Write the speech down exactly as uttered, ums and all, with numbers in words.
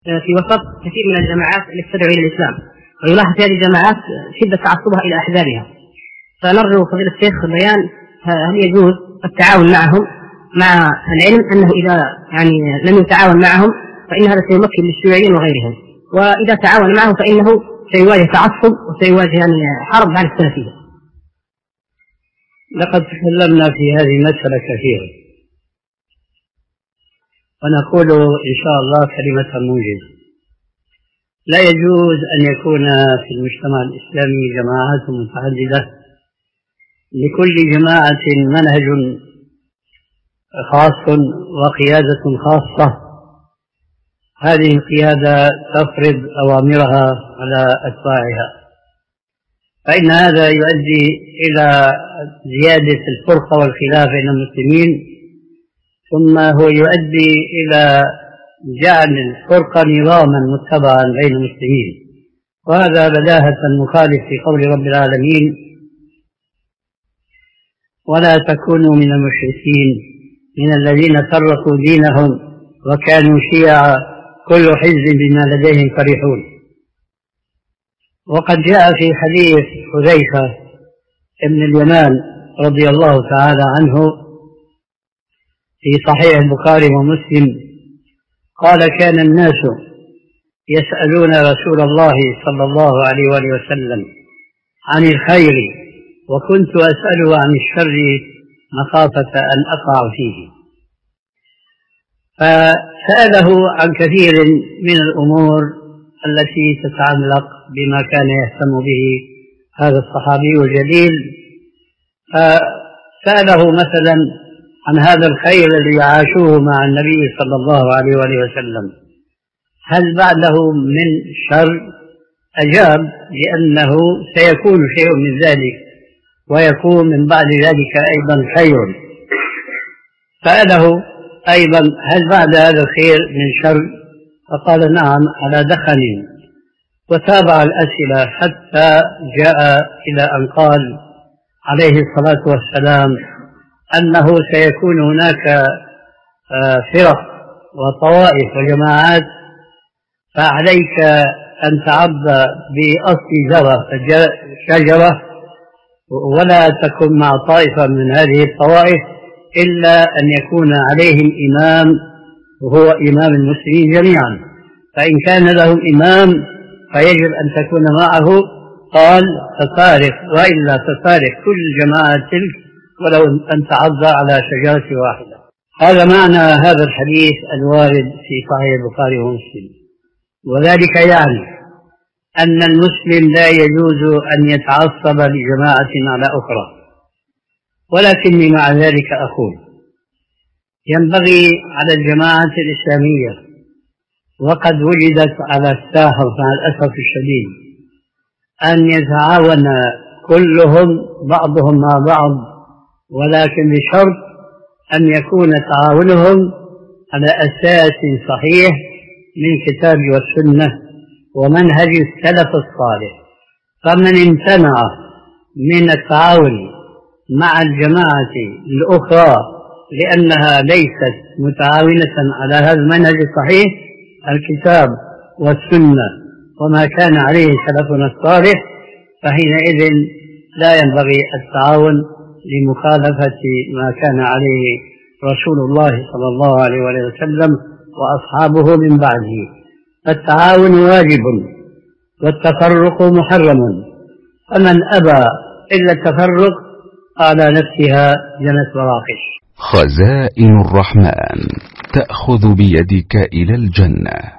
في وسط كثير من الجماعات التي تدعو إلى الإسلام، ويلاحظ في هذه الجماعات شدة تعصبها إلى أحزابها. فنرجو فضيلة الشيخ بيان هل يجوز التعاون معهم مع العلم أنه إذا يعني لم يتعاون معهم فإن هذا سيمكن للشيوعيين وغيرهم، وإذا تعاون معهم فإنه سيواجه تعصب وسيواجه يعني حرب على السلفية. لقد تكلمنا في هذه المسألة كثيرا، ونقول إن شاء الله كلمة موجزة. لا يجوز أن يكون في المجتمع الإسلامي جماعات متعددة لكل جماعة منهج خاص وقيادة خاصة، هذه القيادة تفرض أوامرها على أتباعها، فإن هذا يؤدي إلى زيادة الفرقة والخلاف بين المسلمين، ثم هو يؤدي إلى جعل الفرقة نظاما متبعا بين المسلمين، وهذا بداهة مخالف في قول رب العالمين: ولا تكونوا من المشركين من الذين فرقوا دينهم وكانوا شيعا كل حزب بما لديهم فرحون. وقد جاء في حديث حذيفة ابن اليمان رضي الله تعالى عنه في صحيح البخاري ومسلم قال: كان الناس يسألون رسول الله صلى الله عليه وآله وسلم عن الخير وكنت أسأله عن الشر مخافة أن أقع فيه. فسأله عن كثير من الأمور التي تتعلق بما كان يهتم به هذا الصحابي الجليل، فسأله مثلا عن هذا الخير الذي عاشوه مع النبي صلى الله عليه وآله وسلم هل بعده من شر؟ أجاب بأنه سيكون شيء من ذلك ويكون من بعد ذلك أيضا خير. سأله أيضا هل بعد هذا الخير من شر؟ فقال: نعم على دخن. وتابع الأسئلة حتى جاء إلى أن قال عليه الصلاة والسلام أنه سيكون هناك فرق وطوائف وجماعات، فعليك أن تعض بأصل شجرة ولا تكن مع طائفة من هذه الطوائف إلا أن يكون عليهم إمام وهو إمام المسلمين جميعا، فإن كان لهم إمام فيجب أن تكون معه. قال: تفارق، وإلا تفارق كل جماعة تلك ولو أن تعض على شجرة واحدة. هذا معنى هذا الحديث الوارد في صحيح البخاري ومسلم، وذلك يعني أن المسلم لا يجوز أن يتعصب لجماعة على أخرى، ولكني مع ذلك أقول ينبغي على الجماعة الإسلامية، وقد وجدت على الساحة مع الأسف الشديد، أن يتعاون كلهم بعضهم مع بعض، ولكن بشرط أن يكون تعاونهم على أساس صحيح من كتاب والسنة ومنهج السلف الصالح. فمن امتنع من التعاون مع الجماعة الأخرى لأنها ليست متعاونة على هذا المنهج الصحيح الكتاب والسنة وما كان عليه سلفنا الصالح، فحينئذ لا ينبغي التعاون لمخالفة ما كان عليه رسول الله صلى الله عليه وسلم وأصحابه من بعده. التعاون واجب والتفرق محرم، فمن أبى إلا التفرق على نفسها جنت مراقش. خزائن الرحمن تأخذ بيدك إلى الجنة.